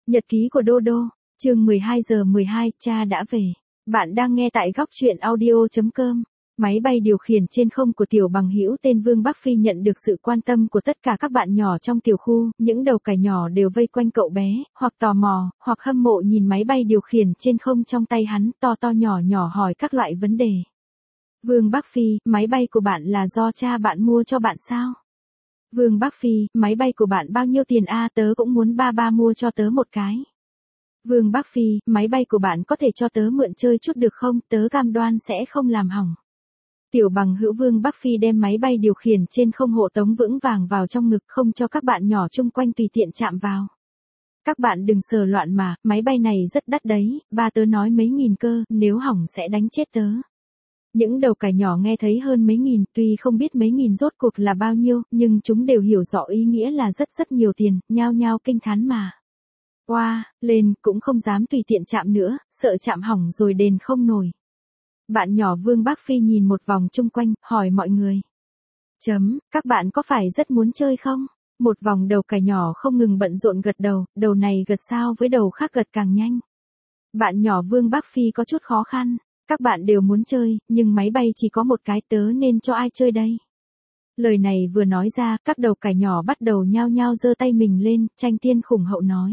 Nhật ký của Đô Đô, chương 12:12, cha đã về. Bạn đang nghe tại góc truyện audio.com. Máy bay điều khiển trên không của tiểu bằng hữu tên Vương Bắc Phi nhận được sự quan tâm của tất cả các bạn nhỏ trong tiểu khu, những đầu cải nhỏ đều vây quanh cậu bé, hoặc tò mò, hoặc hâm mộ nhìn máy bay điều khiển trên không trong tay hắn, to to nhỏ nhỏ hỏi các loại vấn đề. Vương Bắc Phi, máy bay của bạn là do cha bạn mua cho bạn sao? Vương Bắc Phi, máy bay của bạn bao nhiêu tiền a? Tớ cũng muốn ba mua cho tớ một cái. Vương Bắc Phi, máy bay của bạn có thể cho tớ mượn chơi chút được không? Tớ cam đoan sẽ không làm hỏng. Tiểu bằng hữu Vương Bắc Phi đem máy bay điều khiển trên không hộ tống vững vàng vào trong ngực, không cho các bạn nhỏ chung quanh tùy tiện chạm vào. Các bạn đừng sờ loạn mà, máy bay này rất đắt đấy, ba tớ nói mấy nghìn cơ, nếu hỏng sẽ đánh chết tớ. Những đầu cải nhỏ nghe thấy hơn mấy nghìn, tuy không biết mấy nghìn rốt cuộc là bao nhiêu, nhưng chúng đều hiểu rõ ý nghĩa là rất nhiều tiền, nhao nhao kinh thán mà. Oa, lên, cũng không dám tùy tiện chạm nữa, sợ chạm hỏng rồi đền không nổi. Bạn nhỏ Vương Bắc Phi nhìn một vòng chung quanh, hỏi mọi người. Các bạn có phải rất muốn chơi không? Một vòng đầu cải nhỏ không ngừng bận rộn gật đầu, đầu này gật sao với đầu khác gật càng nhanh. Bạn nhỏ Vương Bắc Phi có chút khó khăn. Các bạn đều muốn chơi, nhưng máy bay chỉ có một cái, tớ nên cho ai chơi đây? Lời này vừa nói ra, các đầu cải nhỏ bắt đầu nhao nhao giơ tay mình lên, tranh tiên khủng hậu nói.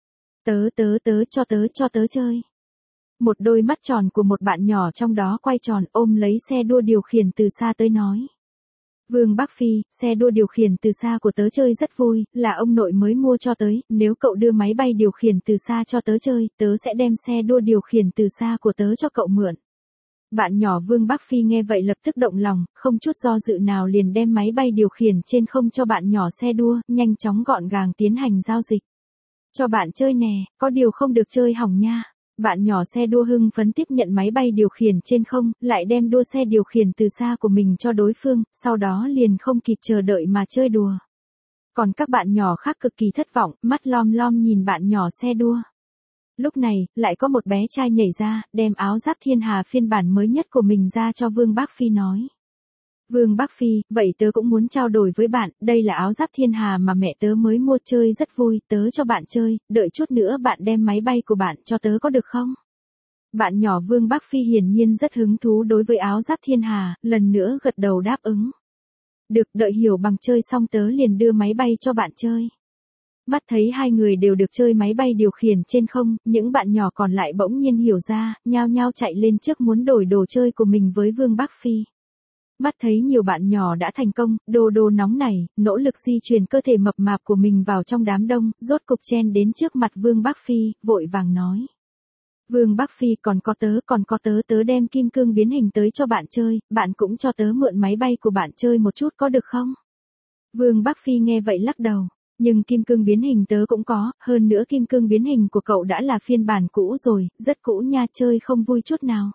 Cho tớ chơi. Một đôi mắt tròn của một bạn nhỏ trong đó quay tròn ôm lấy xe đua điều khiển từ xa tới nói. Vương Bắc Phi, xe đua điều khiển từ xa của tớ chơi rất vui, là ông nội mới mua cho tới, nếu cậu đưa máy bay điều khiển từ xa cho tớ chơi, tớ sẽ đem xe đua điều khiển từ xa của tớ cho cậu mượn. Bạn nhỏ Vương Bắc Phi nghe vậy lập tức động lòng, không chút do dự nào liền đem máy bay điều khiển trên không cho bạn nhỏ xe đua, nhanh chóng gọn gàng tiến hành giao dịch. Cho bạn chơi nè, có điều không được chơi hỏng nha. Bạn nhỏ xe đua hưng phấn tiếp nhận máy bay điều khiển trên không, lại đem đua xe điều khiển từ xa của mình cho đối phương, sau đó liền không kịp chờ đợi mà chơi đùa. Còn các bạn nhỏ khác cực kỳ thất vọng, mắt lom lom nhìn bạn nhỏ xe đua. Lúc này, lại có một bé trai nhảy ra, đem áo giáp thiên hà phiên bản mới nhất của mình ra cho Vương Bắc Phi nói. Vương Bắc Phi, vậy tớ cũng muốn trao đổi với bạn, đây là áo giáp thiên hà mà mẹ tớ mới mua, chơi rất vui, tớ cho bạn chơi, đợi chút nữa bạn đem máy bay của bạn cho tớ có được không? Bạn nhỏ Vương Bắc Phi hiển nhiên rất hứng thú đối với áo giáp thiên hà, lần nữa gật đầu đáp ứng. Được, đợi hiểu bằng chơi xong tớ liền đưa máy bay cho bạn chơi. Mắt thấy hai người đều được chơi máy bay điều khiển trên không, những bạn nhỏ còn lại bỗng nhiên hiểu ra, nhao nhao chạy lên trước muốn đổi đồ chơi của mình với Vương Bắc Phi. Mắt thấy nhiều bạn nhỏ đã thành công, Đô Đô nóng nảy, nỗ lực di chuyển cơ thể mập mạp của mình vào trong đám đông, rốt cục chen đến trước mặt Vương Bắc Phi, vội vàng nói. Vương Bắc Phi còn có tớ đem kim cương biến hình tới cho bạn chơi, bạn cũng cho tớ mượn máy bay của bạn chơi một chút có được không? Vương Bắc Phi nghe vậy lắc đầu. Nhưng kim cương biến hình tớ cũng có, hơn nữa kim cương biến hình của cậu đã là phiên bản cũ rồi, rất cũ nha, chơi không vui chút nào.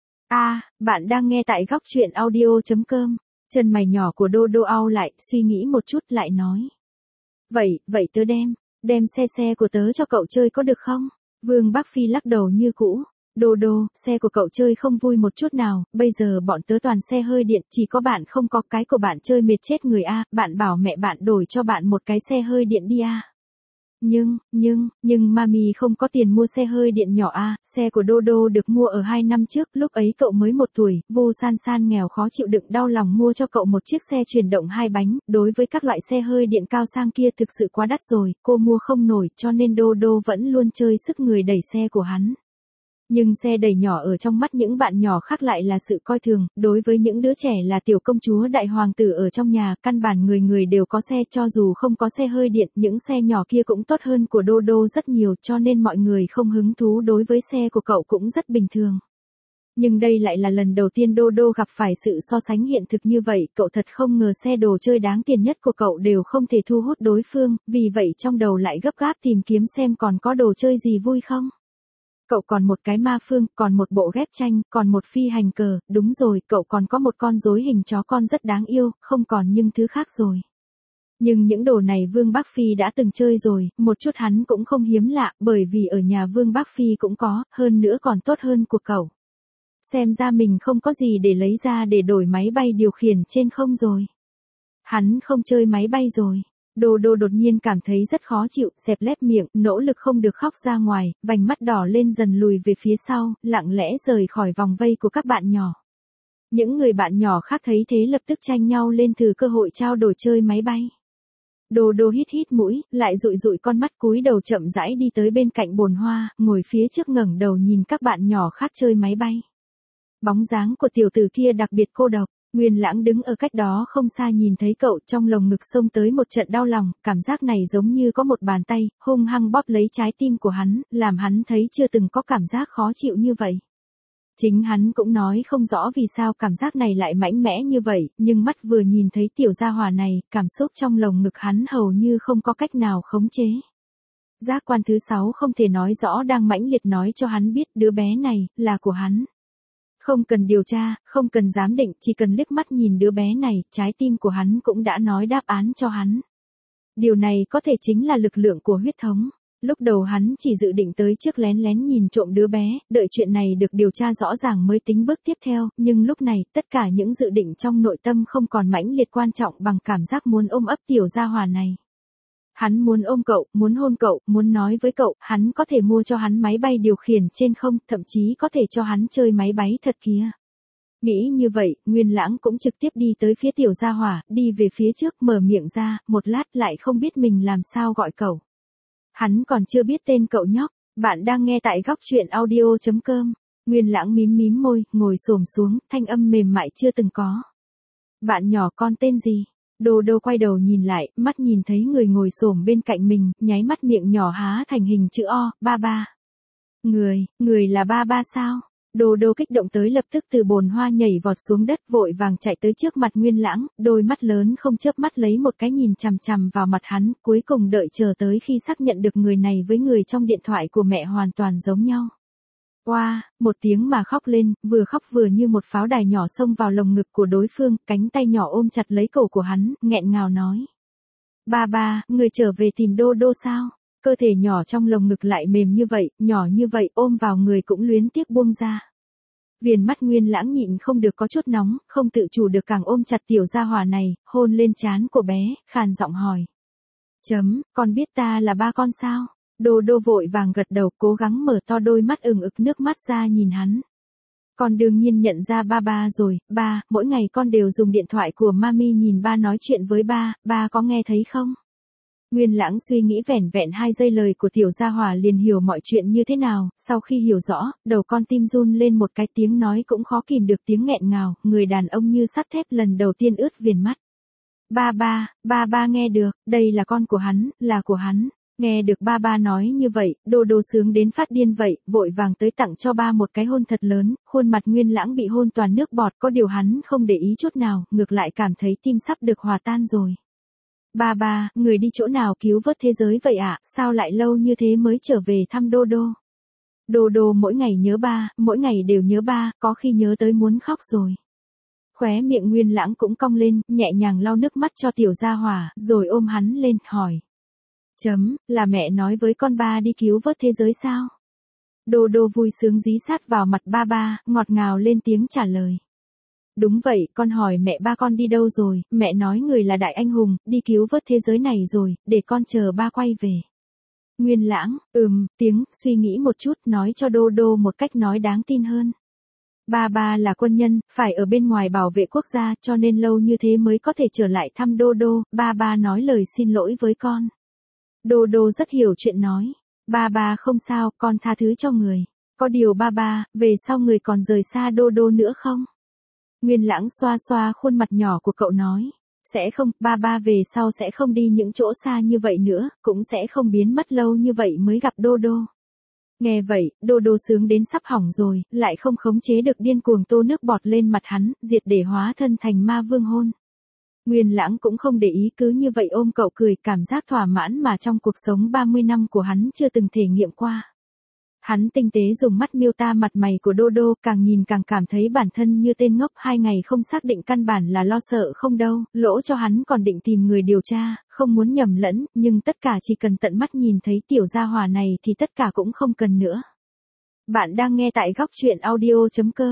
Bạn đang nghe tại góc truyện audio.com. Chân mày nhỏ của Đô Đô au lại, suy nghĩ một chút lại nói. Vậy tớ đem xe của tớ cho cậu chơi có được không? Vương Bắc Phi lắc đầu như cũ. Đô Đô, xe của cậu chơi không vui một chút nào, bây giờ bọn tớ toàn xe hơi điện, chỉ có bạn không có, cái của bạn chơi mệt chết người a, bạn bảo mẹ bạn đổi cho bạn một cái xe hơi điện đi a. Nhưng mami không có tiền mua xe hơi điện nhỏ a, xe của Đô Đô được mua ở 2 năm trước, lúc ấy cậu mới 1 tuổi, Vu San San nghèo khó chịu đựng đau lòng mua cho cậu một chiếc xe chuyển động 2 bánh, đối với các loại xe hơi điện cao sang kia thực sự quá đắt rồi, cô mua không nổi, cho nên Đô Đô vẫn luôn chơi sức người đẩy xe của hắn. Nhưng xe đẩy nhỏ ở trong mắt những bạn nhỏ khác lại là sự coi thường, đối với những đứa trẻ là tiểu công chúa đại hoàng tử ở trong nhà, căn bản người đều có xe, cho dù không có xe hơi điện, những xe nhỏ kia cũng tốt hơn của Đô Đô rất nhiều, cho nên mọi người không hứng thú đối với xe của cậu cũng rất bình thường. Nhưng đây lại là lần đầu tiên Đô Đô gặp phải sự so sánh hiện thực như vậy, cậu thật không ngờ xe đồ chơi đáng tiền nhất của cậu đều không thể thu hút đối phương, vì vậy trong đầu lại gấp gáp tìm kiếm xem còn có đồ chơi gì vui không. Cậu còn một cái ma phương, còn một bộ ghép tranh, còn một phi hành cờ, đúng rồi, cậu còn có một con rối hình chó con rất đáng yêu, không còn những thứ khác rồi. Nhưng những đồ này Vương Bắc Phi đã từng chơi rồi, một chút hắn cũng không hiếm lạ, bởi vì ở nhà Vương Bắc Phi cũng có, hơn nữa còn tốt hơn của cậu. Xem ra mình không có gì để lấy ra để đổi máy bay điều khiển trên không rồi. Hắn không chơi máy bay rồi. Đô đô đột nhiên cảm thấy rất khó chịu, xẹp lép miệng, nỗ lực không được khóc ra ngoài, vành mắt đỏ lên dần lùi về phía sau, lặng lẽ rời khỏi vòng vây của các bạn nhỏ. Những người bạn nhỏ khác thấy thế lập tức tranh nhau lên thử cơ hội trao đổi chơi máy bay. Đô đô hít hít mũi, lại dụi dụi con mắt cúi đầu chậm rãi đi tới bên cạnh bồn hoa, ngồi phía trước ngẩng đầu nhìn các bạn nhỏ khác chơi máy bay. Bóng dáng của tiểu tử kia đặc biệt cô độc. Nguyên Lãng đứng ở cách đó không xa nhìn thấy cậu, trong lồng ngực xông tới một trận đau lòng, cảm giác này giống như có một bàn tay, hung hăng bóp lấy trái tim của hắn, làm hắn thấy chưa từng có cảm giác khó chịu như vậy. Chính hắn cũng nói không rõ vì sao cảm giác này lại mãnh mẽ như vậy, nhưng mắt vừa nhìn thấy tiểu gia hỏa này, cảm xúc trong lồng ngực hắn hầu như không có cách nào khống chế. Giác quan thứ 6 không thể nói rõ đang mãnh liệt nói cho hắn biết đứa bé này, là của hắn. Không cần điều tra, không cần giám định, chỉ cần liếc mắt nhìn đứa bé này, trái tim của hắn cũng đã nói đáp án cho hắn. Điều này có thể chính là lực lượng của huyết thống. Lúc đầu hắn chỉ dự định tới trước lén lén nhìn trộm đứa bé, đợi chuyện này được điều tra rõ ràng mới tính bước tiếp theo, nhưng lúc này, tất cả những dự định trong nội tâm không còn mãnh liệt quan trọng bằng cảm giác muốn ôm ấp tiểu gia hỏa này. Hắn muốn ôm cậu, muốn hôn cậu, muốn nói với cậu, hắn có thể mua cho hắn máy bay điều khiển trên không, thậm chí có thể cho hắn chơi máy bay thật kia. Nghĩ như vậy, Nguyên Lãng cũng trực tiếp đi tới phía tiểu gia hỏa, đi về phía trước mở miệng ra, một lát lại không biết mình làm sao gọi cậu. Hắn còn chưa biết tên cậu nhóc, bạn đang nghe tại góc truyện audio.com. Nguyên Lãng mím mím môi, ngồi xổm xuống, thanh âm mềm mại chưa từng có. Bạn nhỏ con tên gì? Đô đô quay đầu nhìn lại, mắt nhìn thấy người ngồi xổm bên cạnh mình, nháy mắt miệng nhỏ há thành hình chữ O, ba ba. Người là ba ba sao? Đô đô kích động tới lập tức từ bồn hoa nhảy vọt xuống đất vội vàng chạy tới trước mặt Nguyên Lãng, đôi mắt lớn không chớp mắt lấy một cái nhìn chằm chằm vào mặt hắn, cuối cùng đợi chờ tới khi xác nhận được người này với người trong điện thoại của mẹ hoàn toàn giống nhau. Oa, một tiếng mà khóc lên, vừa khóc vừa như một pháo đài nhỏ xông vào lồng ngực của đối phương, cánh tay nhỏ ôm chặt lấy cổ của hắn, nghẹn ngào nói. Ba ba, người trở về tìm đô đô sao? Cơ thể nhỏ trong lồng ngực lại mềm như vậy, nhỏ như vậy, ôm vào người cũng luyến tiếc buông ra. Viền mắt Nguyên Lãng nhịn không được có chút nóng, không tự chủ được càng ôm chặt tiểu gia hỏa này, hôn lên trán của bé, khàn giọng hỏi. Con biết ta là ba con sao? Đô đô vội vàng gật đầu, cố gắng mở to đôi mắt ửng ực nước mắt ra nhìn hắn. Con đương nhiên nhận ra ba ba rồi, ba, mỗi ngày con đều dùng điện thoại của mami nhìn ba nói chuyện với ba có nghe thấy không? Nguyên Lãng suy nghĩ vẻn vẹn 2 giây lời của tiểu gia hỏa liền hiểu mọi chuyện như thế nào, sau khi hiểu rõ, đầu con tim run lên một cái, tiếng nói cũng khó kìm được tiếng nghẹn ngào, người đàn ông như sắt thép lần đầu tiên ướt viền mắt. Ba ba nghe được, đây là con của hắn, là của hắn. Nghe được ba ba nói như vậy, đô đô sướng đến phát điên vậy, vội vàng tới tặng cho ba một cái hôn thật lớn, khuôn mặt Nguyên Lãng bị hôn toàn nước bọt, có điều hắn không để ý chút nào, ngược lại cảm thấy tim sắp được hòa tan rồi. Ba ba, người đi chỗ nào cứu vớt thế giới vậy ạ, sao lại lâu như thế mới trở về thăm đô đô? Đô đô mỗi ngày nhớ ba, mỗi ngày đều nhớ ba, có khi nhớ tới muốn khóc rồi. Khóe miệng Nguyên Lãng cũng cong lên, nhẹ nhàng lau nước mắt cho tiểu gia hỏa, rồi ôm hắn lên, hỏi. Là mẹ nói với con ba đi cứu vớt thế giới sao? Đô đô vui sướng dí sát vào mặt ba ba, ngọt ngào lên tiếng trả lời. Đúng vậy, con hỏi mẹ ba con đi đâu rồi, mẹ nói người là đại anh hùng, đi cứu vớt thế giới này rồi, để con chờ ba quay về. Nguyên Lãng, tiếng, suy nghĩ một chút, nói cho đô đô một cách nói đáng tin hơn. Ba ba là quân nhân, phải ở bên ngoài bảo vệ quốc gia, cho nên lâu như thế mới có thể trở lại thăm đô đô, ba ba nói lời xin lỗi với con. Đô đô rất hiểu chuyện nói. Ba ba không sao, con tha thứ cho người. Có điều ba ba, về sau người còn rời xa đô đô nữa không? Nguyên Lãng xoa xoa khuôn mặt nhỏ của cậu nói. Sẽ không, ba ba về sau sẽ không đi những chỗ xa như vậy nữa, cũng sẽ không biến mất lâu như vậy mới gặp đô đô. Nghe vậy, đô đô sướng đến sắp hỏng rồi, lại không khống chế được điên cuồng tô nước bọt lên mặt hắn, diệt để hóa thân thành ma vương hôn. Nguyên Lãng cũng không để ý, cứ như vậy ôm cậu cười, cảm giác thỏa mãn mà trong cuộc sống 30 năm của hắn chưa từng thể nghiệm qua. Hắn tinh tế dùng mắt miêu tả mặt mày của đô đô, càng nhìn càng cảm thấy bản thân như tên ngốc, 2 ngày không xác định căn bản là lo sợ không đâu, lỗ cho hắn còn định tìm người điều tra, không muốn nhầm lẫn, nhưng tất cả chỉ cần tận mắt nhìn thấy tiểu gia hỏa này thì tất cả cũng không cần nữa. Bạn đang nghe tại góc truyện audio.com.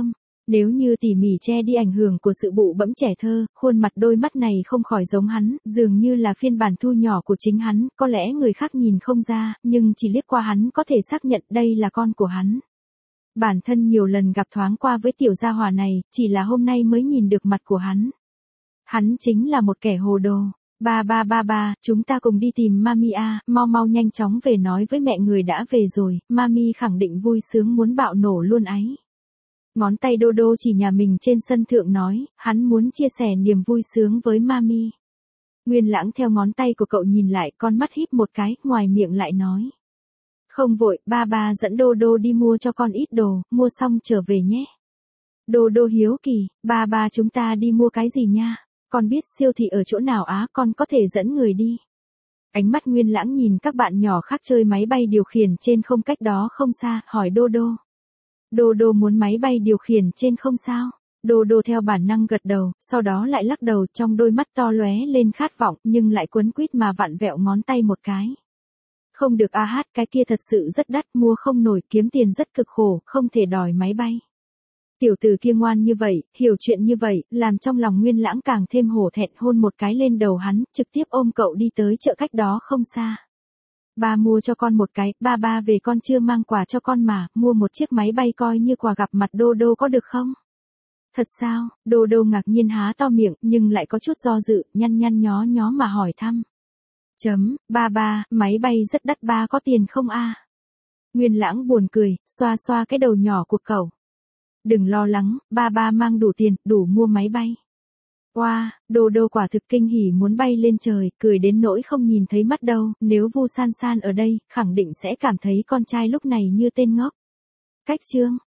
Nếu như tỉ mỉ che đi ảnh hưởng của sự bụ bẫm trẻ thơ, khuôn mặt đôi mắt này không khỏi giống hắn, dường như là phiên bản thu nhỏ của chính hắn, có lẽ người khác nhìn không ra, nhưng chỉ liếc qua hắn có thể xác nhận đây là con của hắn. Bản thân nhiều lần gặp thoáng qua với tiểu gia hỏa này, chỉ là hôm nay mới nhìn được mặt của hắn. Hắn chính là một kẻ hồ đồ. Ba, chúng ta cùng đi tìm Mami a, mau nhanh chóng về nói với mẹ người đã về rồi, Mami khẳng định vui sướng muốn bạo nổ luôn ấy. Ngón tay Đô Đô chỉ nhà mình trên sân thượng nói, hắn muốn chia sẻ niềm vui sướng với Mami. Nguyên Lãng theo ngón tay của cậu nhìn lại, con mắt híp một cái, ngoài miệng lại nói. Không vội, ba dẫn Đô Đô đi mua cho con ít đồ, mua xong trở về nhé. Đô Đô hiếu kỳ, ba chúng ta đi mua cái gì nha? Con biết siêu thị ở chỗ nào á, con có thể dẫn người đi. Ánh mắt Nguyên Lãng nhìn các bạn nhỏ khác chơi máy bay điều khiển trên không cách đó không xa, hỏi Đô Đô. Đô Đô muốn máy bay điều khiển trên không sao? Đô Đô theo bản năng gật đầu, sau đó lại lắc đầu, trong đôi mắt to lóe lên khát vọng, nhưng lại quấn quýt mà vặn vẹo ngón tay một cái. Không được cái kia thật sự rất đắt, mua không nổi, kiếm tiền rất cực khổ, không thể đòi máy bay. Tiểu tử kia ngoan như vậy, hiểu chuyện như vậy, làm trong lòng Nguyên Lãng càng thêm hổ thẹn, hôn một cái lên đầu hắn, trực tiếp ôm cậu đi tới chợ cách đó không xa. Ba mua cho con một cái, ba về con chưa mang quà cho con mà, mua một chiếc máy bay coi như quà gặp mặt Đô Đô có được không? Thật sao? Đô Đô ngạc nhiên há to miệng, nhưng lại có chút do dự, nhăn nhó mà hỏi thăm. Ba, máy bay rất đắt, ba có tiền không a? Nguyên Lãng buồn cười, xoa cái đầu nhỏ của cậu. Đừng lo lắng, ba mang đủ tiền, đủ mua máy bay. Wow, Đô Đô quả thực kinh hỉ muốn bay lên trời, cười đến nỗi không nhìn thấy mắt đâu, nếu Vu San San ở đây, khẳng định sẽ cảm thấy con trai lúc này như tên ngốc. Cách chương